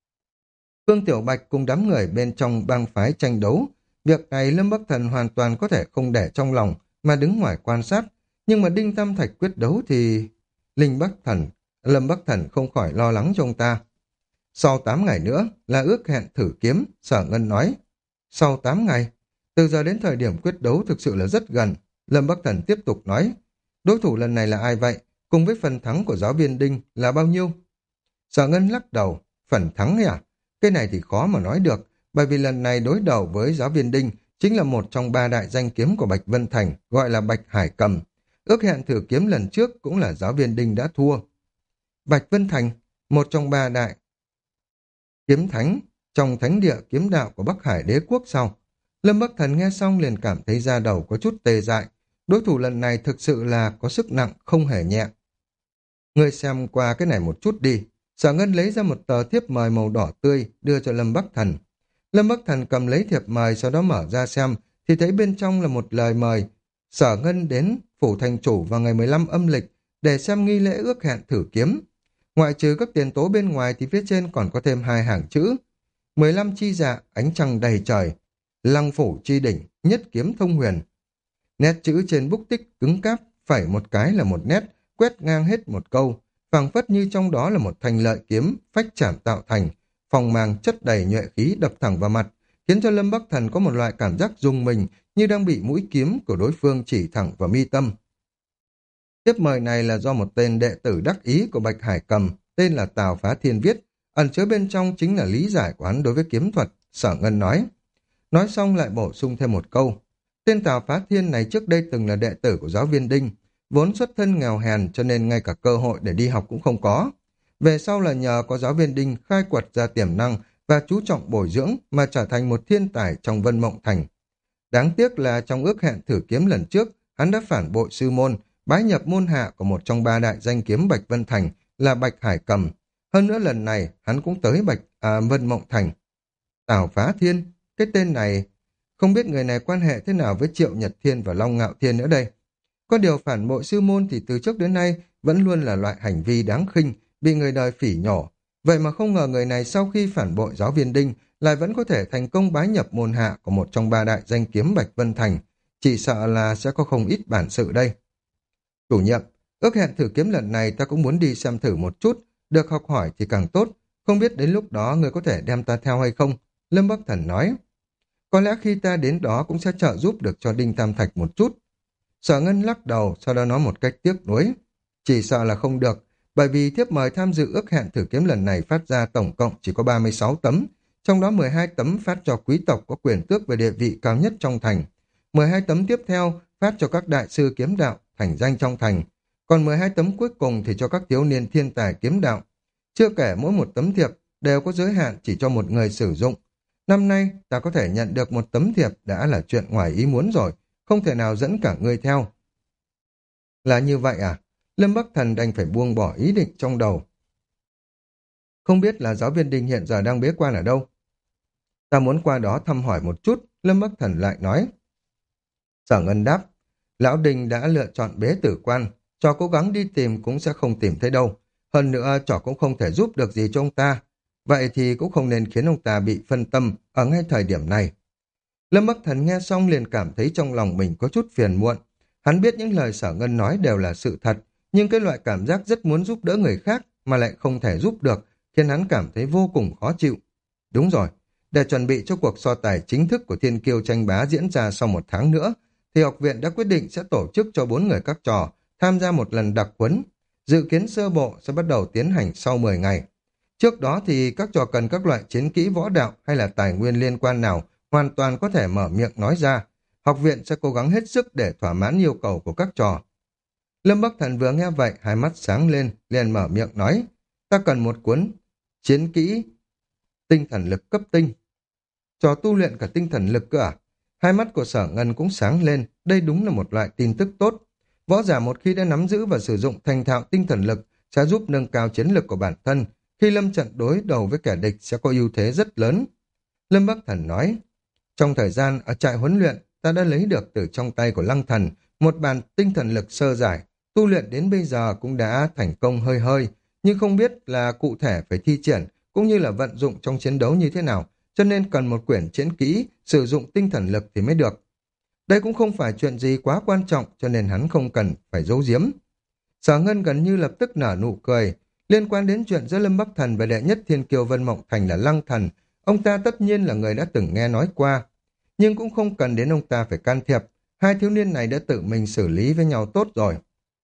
Phương Tiểu Bạch cùng đám người bên trong bang phái tranh đấu. Việc này Lâm Bắc Thần hoàn toàn có thể không để trong lòng mà đứng ngoài quan sát. Nhưng mà Đinh Tam Thạch quyết đấu thì... Linh Bắc Thần, Lâm Bắc Thần không khỏi lo lắng cho ông ta. Sau tám ngày nữa là ước hẹn thử kiếm, Sở Ngân nói. Sau tám ngày? Từ giờ đến thời điểm quyết đấu thực sự là rất gần. Lâm Bắc Thần tiếp tục nói. Đối thủ lần này là ai vậy? Cùng với phần thắng của giáo viên Đinh là bao nhiêu? Sở Ngân lắc đầu. Phần thắng à? Cái này thì khó mà nói được, bởi vì lần này đối đầu với giáo viên Đinh chính là một trong ba đại danh kiếm của Bạch Vân Thành, gọi là Bạch Hải Cầm. Ước hẹn thử kiếm lần trước cũng là giáo viên Đinh đã thua. Bạch Vân Thành, một trong ba đại kiếm thánh trong thánh địa kiếm đạo của Bắc Hải đế quốc sau. Lâm Bắc Thần nghe xong liền cảm thấy da đầu có chút tê dại. Đối thủ lần này thực sự là có sức nặng không hề nhẹ. Ngươi xem qua cái này một chút đi. Sở Ngân lấy ra một tờ thiếp mời màu đỏ tươi đưa cho Lâm Bắc Thần. Lâm Bắc Thần cầm lấy thiệp mời sau đó mở ra xem thì thấy bên trong là một lời mời. Sở Ngân đến phủ thành chủ vào ngày mười lăm âm lịch để xem nghi lễ ước hẹn thử kiếm. Ngoại trừ các tiền tố bên ngoài thì phía trên còn có thêm hai hàng chữ. mười lăm chi dạ, ánh trăng đầy trời. Lăng phủ chi đỉnh, nhất kiếm thông huyền. Nét chữ trên bút tích cứng cáp, phẩy một cái là một nét, quét ngang hết một câu, phảng phất như trong đó là một thanh lợi kiếm, phách chạm tạo thành, phong mang chất đầy nhuệ khí đập thẳng vào mặt, khiến cho Lâm Bắc Thần có một loại cảm giác rùng mình như đang bị mũi kiếm của đối phương chỉ thẳng vào mi tâm. Tiếp mời này là do một tên đệ tử đắc ý của Bạch Hải Cầm, tên là Tào Phá Thiên viết, ẩn chứa bên trong chính là lý giải của hắn đối với kiếm thuật, Sở Ngân nói. Nói xong lại bổ sung thêm một câu. Tên Tào Phá Thiên này trước đây từng là đệ tử của giáo viên Đinh, vốn xuất thân nghèo hèn cho nên ngay cả cơ hội để đi học cũng không có. Về sau là nhờ có giáo viên Đinh khai quật ra tiềm năng và chú trọng bồi dưỡng mà trở thành một thiên tài trong Vân Mộng Thành. Đáng tiếc là trong ước hẹn thử kiếm lần trước, hắn đã phản bội sư môn, bái nhập môn hạ của một trong ba đại danh kiếm Bạch Vân Thành là Bạch Hải Cầm. Hơn nữa lần này hắn cũng tới Bạch à, Vân Mộng Thành. Tào Phá Thiên, cái tên này, không biết người này quan hệ thế nào với Triệu Nhật Thiên và Long Ngạo Thiên nữa đây. Có điều phản bội sư môn thì từ trước đến nay vẫn luôn là loại hành vi đáng khinh, bị người đời phỉ nhổ. Vậy mà không ngờ người này sau khi phản bội giáo viên Đinh lại vẫn có thể thành công bái nhập môn hạ của một trong ba đại danh kiếm Bạch Vân Thành. Chỉ sợ là sẽ có không ít bản sự đây. Chủ nhiệm, ước hẹn thử kiếm lần này ta cũng muốn đi xem thử một chút, được học hỏi thì càng tốt, không biết đến lúc đó người có thể đem ta theo hay không? Lâm Bắc Thần nói. Có lẽ khi ta đến đó cũng sẽ trợ giúp được cho Đinh Tam Thạch một chút. Sở Ngân lắc đầu, sau đó nói một cách tiếc nuối. Chỉ sợ là không được, bởi vì thiếp mời tham dự ước hẹn thử kiếm lần này phát ra tổng cộng chỉ có ba mươi sáu tấm, trong đó mười hai tấm phát cho quý tộc có quyền tước về địa vị cao nhất trong thành. mười hai tấm tiếp theo phát cho các đại sư kiếm đạo, thành danh trong thành. Còn mười hai tấm cuối cùng thì cho các thiếu niên thiên tài kiếm đạo. Chưa kể mỗi một tấm thiệp đều có giới hạn chỉ cho một người sử dụng. Năm nay ta có thể nhận được một tấm thiệp đã là chuyện ngoài ý muốn rồi, không thể nào dẫn cả người theo. Là như vậy à? Lâm Bắc Thần đành phải buông bỏ ý định trong đầu. Không biết là giáo viên Đinh hiện giờ đang bế quan ở đâu? Ta muốn qua đó thăm hỏi một chút, Lâm Bắc Thần lại nói. Sở Ngân đáp, Lão Đinh đã lựa chọn bế tử quan, trò cố gắng đi tìm cũng sẽ không tìm thấy đâu. Hơn nữa trò cũng không thể giúp được gì cho ông ta. Vậy thì cũng không nên khiến ông ta bị phân tâm ở ngay thời điểm này. Lâm Bắc Thần nghe xong liền cảm thấy trong lòng mình có chút phiền muộn. Hắn biết những lời Sở Ngân nói đều là sự thật, nhưng cái loại cảm giác rất muốn giúp đỡ người khác mà lại không thể giúp được, khiến hắn cảm thấy vô cùng khó chịu. Đúng rồi, để chuẩn bị cho cuộc so tài chính thức của Thiên Kiêu tranh bá diễn ra sau một tháng nữa, thì học viện đã quyết định sẽ tổ chức cho bốn người các trò tham gia một lần đặc huấn. Dự kiến sơ bộ sẽ bắt đầu tiến hành sau mười ngày. Trước đó thì các trò cần các loại chiến kỹ võ đạo hay là tài nguyên liên quan nào hoàn toàn có thể mở miệng nói ra. Học viện sẽ cố gắng hết sức để thỏa mãn yêu cầu của các trò. Lâm Bắc Thần vừa nghe vậy, hai mắt sáng lên, liền mở miệng nói, ta cần một cuốn chiến kỹ tinh thần lực cấp tinh. Trò tu luyện cả tinh thần lực cơ à? Hai mắt của Sở Ngân cũng sáng lên, đây đúng là một loại tin tức tốt. Võ giả một khi đã nắm giữ và sử dụng thành thạo tinh thần lực sẽ giúp nâng cao chiến lực của bản thân, khi lâm trận đối đầu với kẻ địch sẽ có ưu thế rất lớn. Lâm Bắc Thần nói, trong thời gian ở trại huấn luyện, ta đã lấy được từ trong tay của Lăng Thần một bản tinh thần lực sơ giải, tu luyện đến bây giờ cũng đã thành công hơi hơi, nhưng không biết là cụ thể phải thi triển cũng như là vận dụng trong chiến đấu như thế nào, cho nên cần một quyển chiến kỹ sử dụng tinh thần lực thì mới được. Đây cũng không phải chuyện gì quá quan trọng, cho nên hắn không cần phải giấu giếm. Sở Ngân gần như lập tức nở nụ cười. Liên quan đến chuyện giữa Lâm Bắc Thần và đệ nhất thiên kiêu Vân Mộng Thành là Lăng Thần, ông ta tất nhiên là người đã từng nghe nói qua, nhưng cũng không cần đến ông ta phải can thiệp. Hai thiếu niên này đã tự mình xử lý với nhau tốt rồi.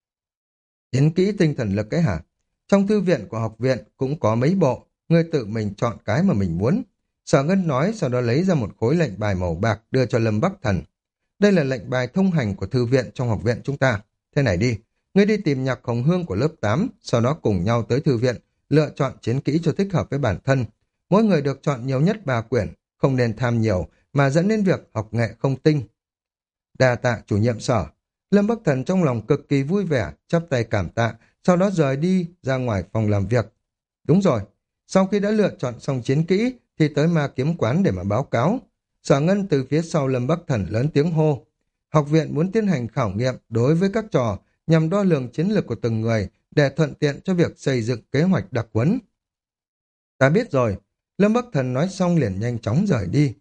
Chiến kỹ tinh thần lực ấy hả? Trong thư viện của học viện cũng có mấy bộ, người tự mình chọn cái mà mình muốn. Sở Ngân nói, sau đó lấy ra một khối lệnh bài màu bạc đưa cho Lâm Bắc Thần. Đây là lệnh bài thông hành của thư viện trong học viện chúng ta. Thế này đi, ngươi đi tìm Nhạc Hồng Hương của lớp tám, sau đó cùng nhau tới thư viện, lựa chọn chiến kỹ cho thích hợp với bản thân. Mỗi người được chọn nhiều nhất ba quyển, không nên tham nhiều, mà dẫn đến việc học nghệ không tinh. Đa tạ chủ nhiệm Sở. Lâm Bắc Thần trong lòng cực kỳ vui vẻ, chắp tay cảm tạ, sau đó rời đi ra ngoài phòng làm việc. Đúng rồi, sau khi đã lựa chọn xong chiến kỹ, thì tới ma kiếm quán để mà báo cáo. Sở Ngân từ phía sau Lâm Bắc Thần lớn tiếng hô. Học viện muốn tiến hành khảo nghiệm đối với các trò nhằm đo lường chiến lược của từng người để thuận tiện cho việc xây dựng kế hoạch đặc huấn. Ta biết rồi. Lâm Bắc Thần nói xong liền nhanh chóng rời đi.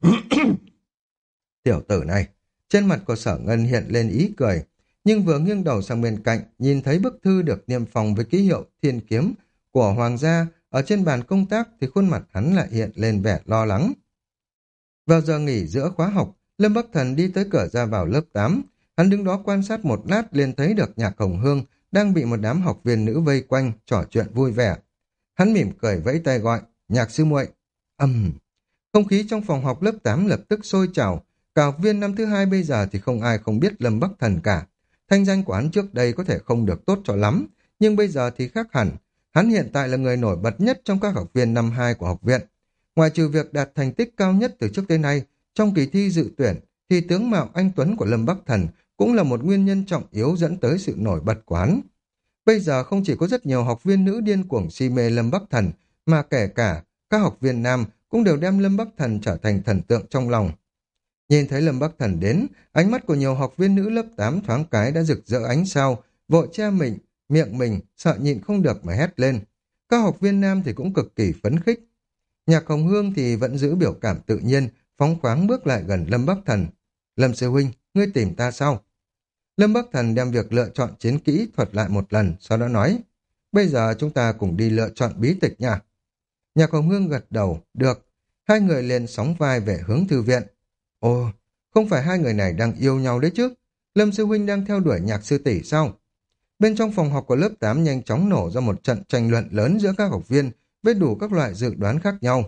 Tiểu tử này, trên mặt của Sở Ngân hiện lên ý cười, nhưng vừa nghiêng đầu sang bên cạnh, nhìn thấy bức thư được niêm phong với ký hiệu thiên kiếm của Hoàng gia ở trên bàn công tác thì khuôn mặt hắn lại hiện lên vẻ lo lắng. Vào giờ nghỉ giữa khóa học, Lâm Bắc Thần đi tới cửa ra vào lớp tám. Hắn đứng đó quan sát một lát liền thấy được Nhạc Hồng Hương đang bị một đám học viên nữ vây quanh, trò chuyện vui vẻ. Hắn mỉm cười vẫy tay gọi, Nhạc sư muội. Ầm. Không khí trong phòng học lớp tám lập tức sôi trào. Cả học viên năm thứ hai bây giờ thì không ai không biết Lâm Bắc Thần cả. Thanh danh của hắn trước đây có thể không được tốt cho lắm, nhưng bây giờ thì khác hẳn. Hắn hiện tại là người nổi bật nhất trong các học viên năm hai của học viện. Ngoài trừ việc đạt thành tích cao nhất từ trước tới nay, trong kỳ thi dự tuyển, thì tướng mạo anh tuấn của Lâm Bắc Thần cũng là một nguyên nhân trọng yếu dẫn tới sự nổi bật của hắn. Bây giờ không chỉ có rất nhiều học viên nữ điên cuồng si mê Lâm Bắc Thần, mà kể cả các học viên nam cũng đều đem Lâm Bắc Thần trở thành thần tượng trong lòng. Nhìn thấy Lâm Bắc Thần đến, ánh mắt của nhiều học viên nữ lớp tám thoáng cái đã rực rỡ ánh sao, vội che mình, miệng mình, sợ nhịn không được mà hét lên. Các học viên nam thì cũng cực kỳ phấn khích. Nhạc Hồng Hương thì vẫn giữ biểu cảm tự nhiên, phóng khoáng bước lại gần Lâm Bắc Thần. Lâm sư huynh, ngươi tìm ta sao? Lâm Bắc Thần đem việc lựa chọn chiến kỹ thuật lại một lần, sau đó nói, bây giờ chúng ta cùng đi lựa chọn bí tịch nha. Nhạc Hồng Hương gật đầu, được. Hai người liền sóng vai về hướng thư viện. Ồ, không phải hai người này đang yêu nhau đấy chứ? Lâm sư huynh đang theo đuổi Nhạc sư tỷ sao? Bên trong phòng học của lớp tám nhanh chóng nổ ra một trận tranh luận lớn giữa các học viên với đủ các loại dự đoán khác nhau.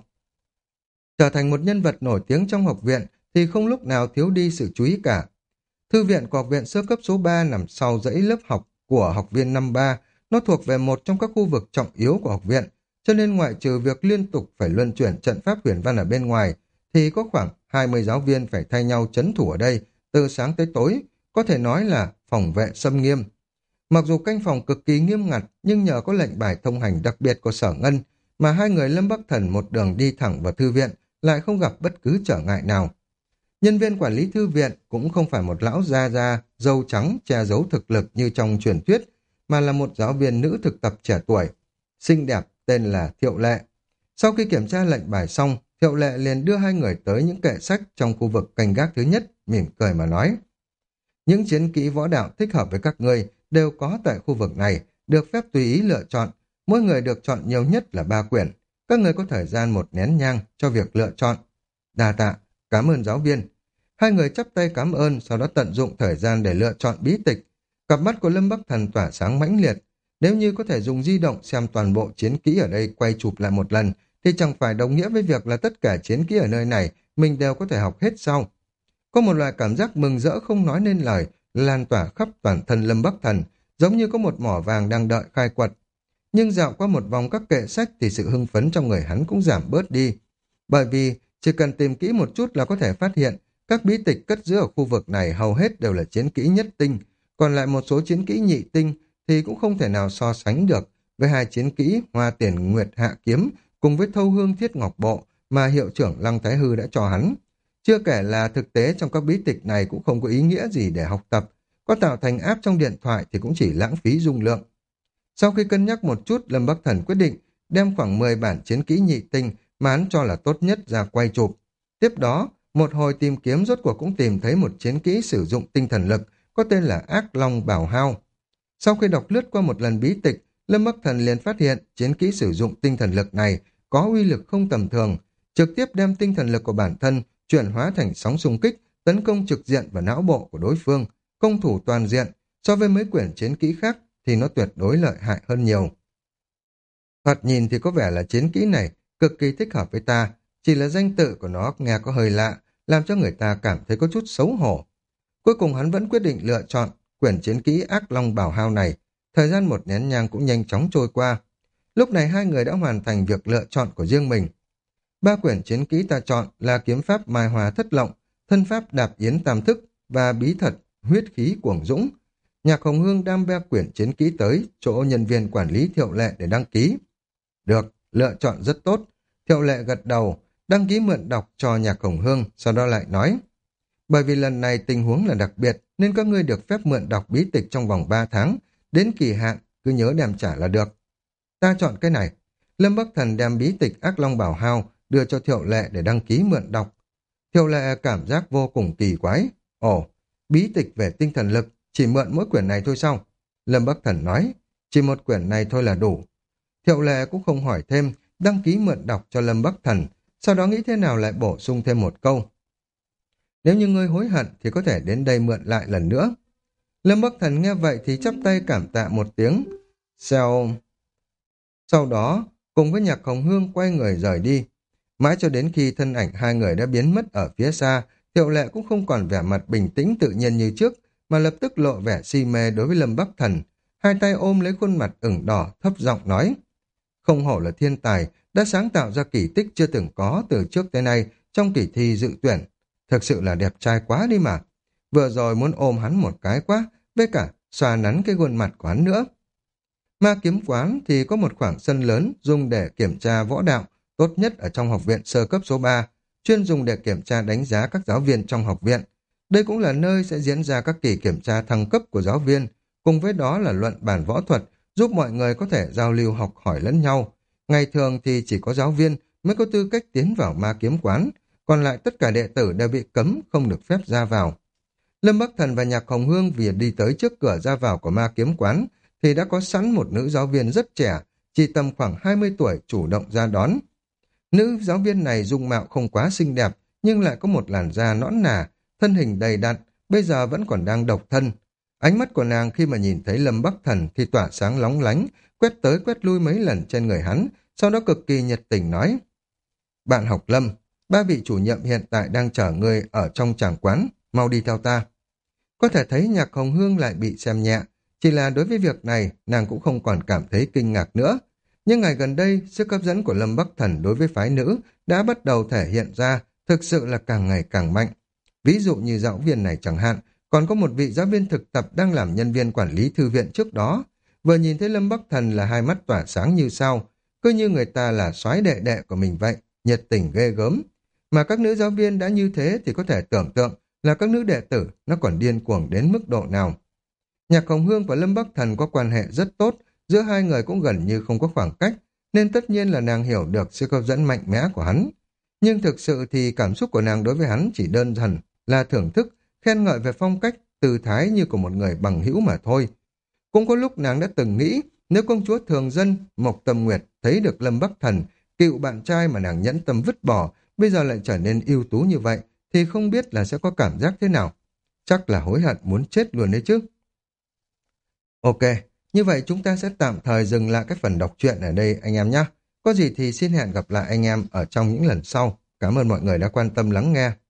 Trở thành một nhân vật nổi tiếng trong học viện thì không lúc nào thiếu đi sự chú ý cả. Thư viện của học viện sơ cấp số ba nằm sau dãy lớp học của học viên năm ba, nó thuộc về một trong các khu vực trọng yếu của học viện, cho nên ngoại trừ việc liên tục phải luân chuyển trận pháp huyền văn ở bên ngoài, thì có khoảng hai mươi giáo viên phải thay nhau trấn thủ ở đây, từ sáng tới tối, có thể nói là phòng vệ xâm nghiêm. Mặc dù canh phòng cực kỳ nghiêm ngặt, nhưng nhờ có lệnh bài thông hành đặc biệt của Sở Ngân, mà hai người Lâm Bắc Thần một đường đi thẳng vào thư viện, lại không gặp bất cứ trở ngại nào. Nhân viên quản lý thư viện cũng không phải một lão già già, râu trắng, che giấu thực lực như trong truyền thuyết, mà là một giáo viên nữ thực tập trẻ tuổi, xinh đẹp, tên là Thiệu Lệ. Sau khi kiểm tra lệnh bài xong, Thiệu Lệ liền đưa hai người tới những kệ sách trong khu vực canh gác thứ nhất, mỉm cười mà nói. Những chiến kỹ võ đạo thích hợp với các ngươi đều có tại khu vực này, được phép tùy ý lựa chọn. Mỗi người được chọn nhiều nhất là ba quyển. Các người có thời gian một nén nhang cho việc lựa chọn. Đa tạ, cảm ơn giáo viên. Hai người chắp tay cảm ơn, sau đó tận dụng thời gian để lựa chọn bí tịch. Cặp mắt của Lâm Bắc Thần tỏa sáng mãnh liệt. Nếu như có thể dùng di động xem toàn bộ chiến kỹ ở đây quay chụp lại một lần, thì chẳng phải đồng nghĩa với việc là tất cả chiến kỹ ở nơi này mình đều có thể học hết sau. Có một loại cảm giác mừng rỡ không nói nên lời, lan tỏa khắp toàn thân Lâm Bắc Thần, giống như có một mỏ vàng đang đợi khai quật. Nhưng dạo qua một vòng các kệ sách thì sự hưng phấn trong người hắn cũng giảm bớt đi. Bởi vì chỉ cần tìm kỹ một chút là có thể phát hiện các bí tịch cất giữ ở khu vực này hầu hết đều là chiến kỹ nhất tinh, còn lại một số chiến kỹ nhị tinh thì cũng không thể nào so sánh được với hai chiến kỹ Hoa Tiền Nguyệt Hạ Kiếm cùng với Thâu Hương Thiết Ngọc Bộ mà hiệu trưởng Lăng Thái Hư đã cho hắn. Chưa kể là thực tế trong các bí tịch này cũng không có ý nghĩa gì để học tập, có tạo thành app trong điện thoại thì cũng chỉ lãng phí dung lượng. Sau khi cân nhắc một chút, Lâm Bắc Thần quyết định đem khoảng mười bản chiến kỹ nhị tinh mà hắn cho là tốt nhất ra quay chụp. Tiếp đó, một hồi tìm kiếm rốt cuộc cũng tìm thấy một chiến kỹ sử dụng tinh thần lực có tên là Ác Long Bảo Hao. Sau khi đọc lướt qua một lần bí tịch, Lâm Bắc Thần liền phát hiện chiến kỹ sử dụng tinh thần lực này có uy lực không tầm thường, trực tiếp đem tinh thần lực của bản thân chuyển hóa thành sóng xung kích, tấn công trực diện vào não bộ của đối phương, công thủ toàn diện. So với mấy quyển chiến kỹ khác thì nó tuyệt đối lợi hại hơn nhiều. Thoạt nhìn thì có vẻ là chiến kỹ này cực kỳ thích hợp với ta, chỉ là danh tự của nó nghe có hơi lạ, làm cho người ta cảm thấy có chút xấu hổ. Cuối cùng hắn vẫn quyết định lựa chọn quyển chiến kỹ Ác Long Bảo Hao này. Thời gian một nén nhang cũng nhanh chóng trôi qua. Lúc này hai người đã hoàn thành việc lựa chọn của riêng mình. Ba quyển chiến kỹ ta chọn là kiếm pháp Mai Hòa Thất Lộng, thân pháp Đạp Yến Tam Thức và bí thuật Huyết Khí Cuồng Dũng. Nhạc Hồng Hương đem ba quyển chiến kỹ tới chỗ nhân viên quản lý Thiệu Lệ để đăng ký. Được, lựa chọn rất tốt. Thiệu Lệ gật đầu, đăng ký mượn đọc cho Nhạc Hồng Hương, sau đó lại nói. Bởi vì lần này tình huống là đặc biệt, nên các ngươi được phép mượn đọc bí tịch trong vòng ba tháng, đến kỳ hạn, cứ nhớ đem trả là được. Ta chọn cái này. Lâm Bắc Thần đem bí tịch Ác Long Bảo Hao đưa cho Thiệu Lệ để đăng ký mượn đọc. Thiệu Lệ cảm giác vô cùng kỳ quái. Ồ, bí tịch về tinh thần lực, chỉ mượn mỗi quyển này thôi sao? Lâm Bắc Thần nói, chỉ một quyển này thôi là đủ. Thiệu Lệ cũng không hỏi thêm, đăng ký mượn đọc cho Lâm Bắc Thần, sau đó nghĩ thế nào lại bổ sung thêm một câu. Nếu như ngươi hối hận thì có thể đến đây mượn lại lần nữa. Lâm Bắc Thần nghe vậy thì chắp tay cảm tạ một tiếng. Sau, sau đó, cùng với Nhạc Hồng Hương quay người rời đi. Mãi cho đến khi thân ảnh hai người đã biến mất ở phía xa, Thiệu Lệ cũng không còn vẻ mặt bình tĩnh tự nhiên như trước, mà lập tức lộ vẻ si mê đối với Lâm Bắc Thần. Hai tay ôm lấy khuôn mặt ửng đỏ, thấp giọng nói. Không hổ là thiên tài, đã sáng tạo ra kỳ tích chưa từng có từ trước tới nay trong kỳ thi dự tuyển. Thực sự là đẹp trai quá đi mà. Vừa rồi muốn ôm hắn một cái quá, với cả xoa nắn cái khuôn mặt của hắn nữa. Ma kiếm quán thì có một khoảng sân lớn dùng để kiểm tra võ đạo, tốt nhất ở trong học viện sơ cấp số ba, chuyên dùng để kiểm tra đánh giá các giáo viên trong học viện. Đây cũng là nơi sẽ diễn ra các kỳ kiểm tra thăng cấp của giáo viên, cùng với đó là luận bàn võ thuật, giúp mọi người có thể giao lưu học hỏi lẫn nhau. Ngày thường thì chỉ có giáo viên mới có tư cách tiến vào ma kiếm quán, còn lại tất cả đệ tử đều bị cấm không được phép ra vào. Lâm Bắc Thần và Nhạc Hồng Hương vì đi tới trước cửa ra vào của ma kiếm quán thì đã có sẵn một nữ giáo viên rất trẻ, chỉ tầm khoảng hai mươi tuổi chủ động ra đón. Nữ giáo viên này dung mạo không quá xinh đẹp, nhưng lại có một làn da nõn nà, thân hình đầy đặn, bây giờ vẫn còn đang độc thân. Ánh mắt của nàng khi mà nhìn thấy Lâm Bắc Thần thì tỏa sáng lóng lánh, quét tới quét lui mấy lần trên người hắn, sau đó cực kỳ nhiệt tình nói. Bạn học Lâm, ba vị chủ nhiệm hiện tại đang chờ ngươi ở trong tràng quán, mau đi theo ta. Có thể thấy Nhạc Hồng Hương lại bị xem nhẹ, chỉ là đối với việc này nàng cũng không còn cảm thấy kinh ngạc nữa. Nhưng ngày gần đây, sức hấp dẫn của Lâm Bắc Thần đối với phái nữ đã bắt đầu thể hiện ra, thực sự là càng ngày càng mạnh. Ví dụ như giáo viên này chẳng hạn, còn có một vị giáo viên thực tập đang làm nhân viên quản lý thư viện trước đó. Vừa nhìn thấy Lâm Bắc Thần là hai mắt tỏa sáng như sao, cứ như người ta là soái đệ đệ của mình vậy, nhiệt tình ghê gớm. Mà các nữ giáo viên đã như thế thì có thể tưởng tượng là các nữ đệ tử nó còn điên cuồng đến mức độ nào. Nhạc Hồng Hương và Lâm Bắc Thần có quan hệ rất tốt, giữa hai người cũng gần như không có khoảng cách, nên tất nhiên là nàng hiểu được sự hấp dẫn mạnh mẽ của hắn. Nhưng thực sự thì cảm xúc của nàng đối với hắn chỉ đơn thuần là thưởng thức, khen ngợi về phong cách, tư thái như của một người bằng hữu mà thôi. Cũng có lúc nàng đã từng nghĩ, nếu công chúa thường dân, Mộc Tâm Nguyệt thấy được Lâm Bắc Thần, cựu bạn trai mà nàng nhẫn tâm vứt bỏ, bây giờ lại trở nên ưu tú như vậy, thì không biết là sẽ có cảm giác thế nào. Chắc là hối hận muốn chết luôn đấy chứ. Ok, như vậy chúng ta sẽ tạm thời dừng lại cái phần đọc truyện ở đây anh em nhé. Có gì thì xin hẹn gặp lại anh em ở trong những lần sau. Cảm ơn mọi người đã quan tâm lắng nghe.